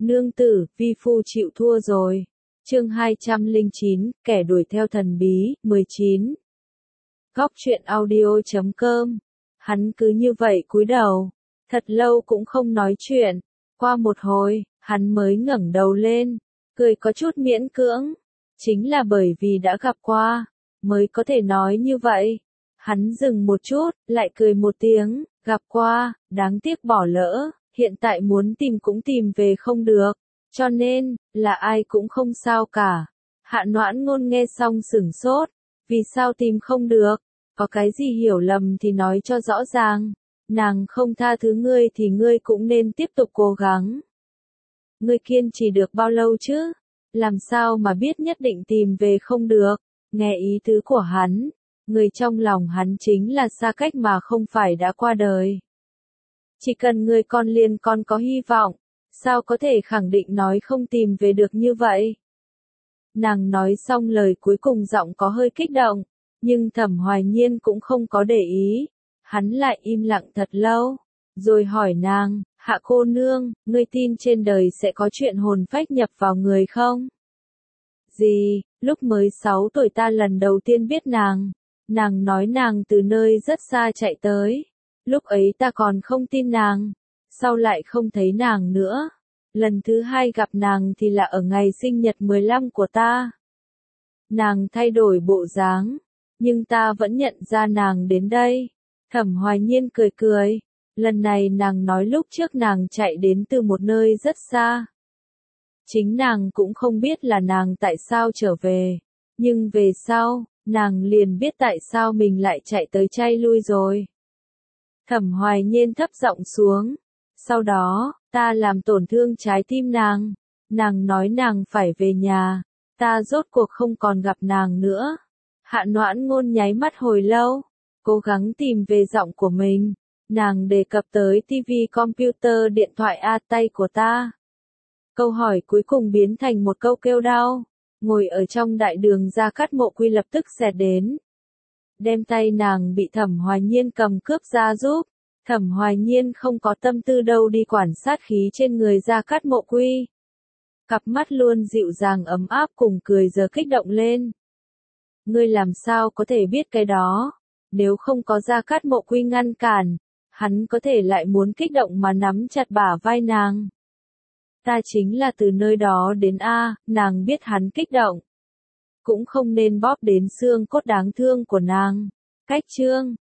Nương tử, vi phu chịu thua rồi. Chương 209, kẻ đuổi theo thần bí, 19. Góc truyện audio.com. Hắn cứ như vậy cúi đầu, thật lâu cũng không nói chuyện. Qua một hồi, hắn mới ngẩng đầu lên, cười có chút miễn cưỡng. Chính là bởi vì đã gặp qua, mới có thể nói như vậy. Hắn dừng một chút, lại cười một tiếng, gặp qua, đáng tiếc bỏ lỡ, hiện tại muốn tìm cũng tìm về không được, cho nên, là ai cũng không sao cả. Hạ Noãn Ngôn nghe xong sửng sốt, vì sao tìm không được, có cái gì hiểu lầm thì nói cho rõ ràng, nàng không tha thứ ngươi thì ngươi cũng nên tiếp tục cố gắng. Ngươi kiên trì được bao lâu chứ? Làm sao mà biết nhất định tìm về không được? Nghe ý tứ của hắn, người trong lòng hắn chính là Xa Cách mà không phải đã qua đời. Chỉ cần người con liên con có hy vọng, sao có thể khẳng định nói không tìm về được như vậy? Nàng nói xong lời cuối cùng giọng có hơi kích động, nhưng Thẩm Hoài Nhiên cũng không có để ý. Hắn lại im lặng thật lâu, rồi hỏi nàng, Hạ cô nương, ngươi tin trên đời sẽ có chuyện hồn phách nhập vào người không? Gì, lúc mới 6 tuổi ta lần đầu tiên biết nàng. Nàng nói nàng từ nơi rất xa chạy tới. Lúc ấy ta còn không tin nàng. Sau lại không thấy nàng nữa. Lần thứ 2 gặp nàng thì là ở ngày sinh nhật 15 của ta. Nàng thay đổi bộ dáng, nhưng ta vẫn nhận ra nàng đến đây. Thẩm Hoài Nhiên cười cười. Lần này nàng nói lúc trước nàng chạy đến từ một nơi rất xa. Chính nàng cũng không biết là nàng tại sao trở về. Nhưng về sau, nàng liền biết tại sao mình lại chạy tới chay lui rồi. Thẩm Hoài Nhiên thấp giọng xuống. Sau đó, ta làm tổn thương trái tim nàng. Nàng nói nàng phải về nhà. Ta rốt cuộc không còn gặp nàng nữa. Hạ Noãn Ngôn nháy mắt hồi lâu, cố gắng tìm về giọng của mình. Nàng đề cập tới TV, computer, điện thoại tay của ta. Câu hỏi cuối cùng biến thành một câu kêu đau. Ngồi ở trong đại đường Gia Cát Mộ Quy lập tức xẹt đến. Đem tay nàng bị Thẩm Hoài Nhiên cầm cướp ra giúp. Thẩm Hoài Nhiên không có tâm tư đâu đi quan sát khí trên người Gia Cát Mộ Quy. Cặp mắt luôn dịu dàng ấm áp cùng cười giờ kích động lên. Ngươi làm sao có thể biết cái đó? Nếu không có Gia Cát Mộ Quy ngăn cản, hắn có thể lại muốn kích động mà nắm chặt bả vai nàng. Ta chính là từ nơi đó đến nàng biết hắn kích động. Cũng không nên bóp đến xương cốt đáng thương của nàng. Cách chương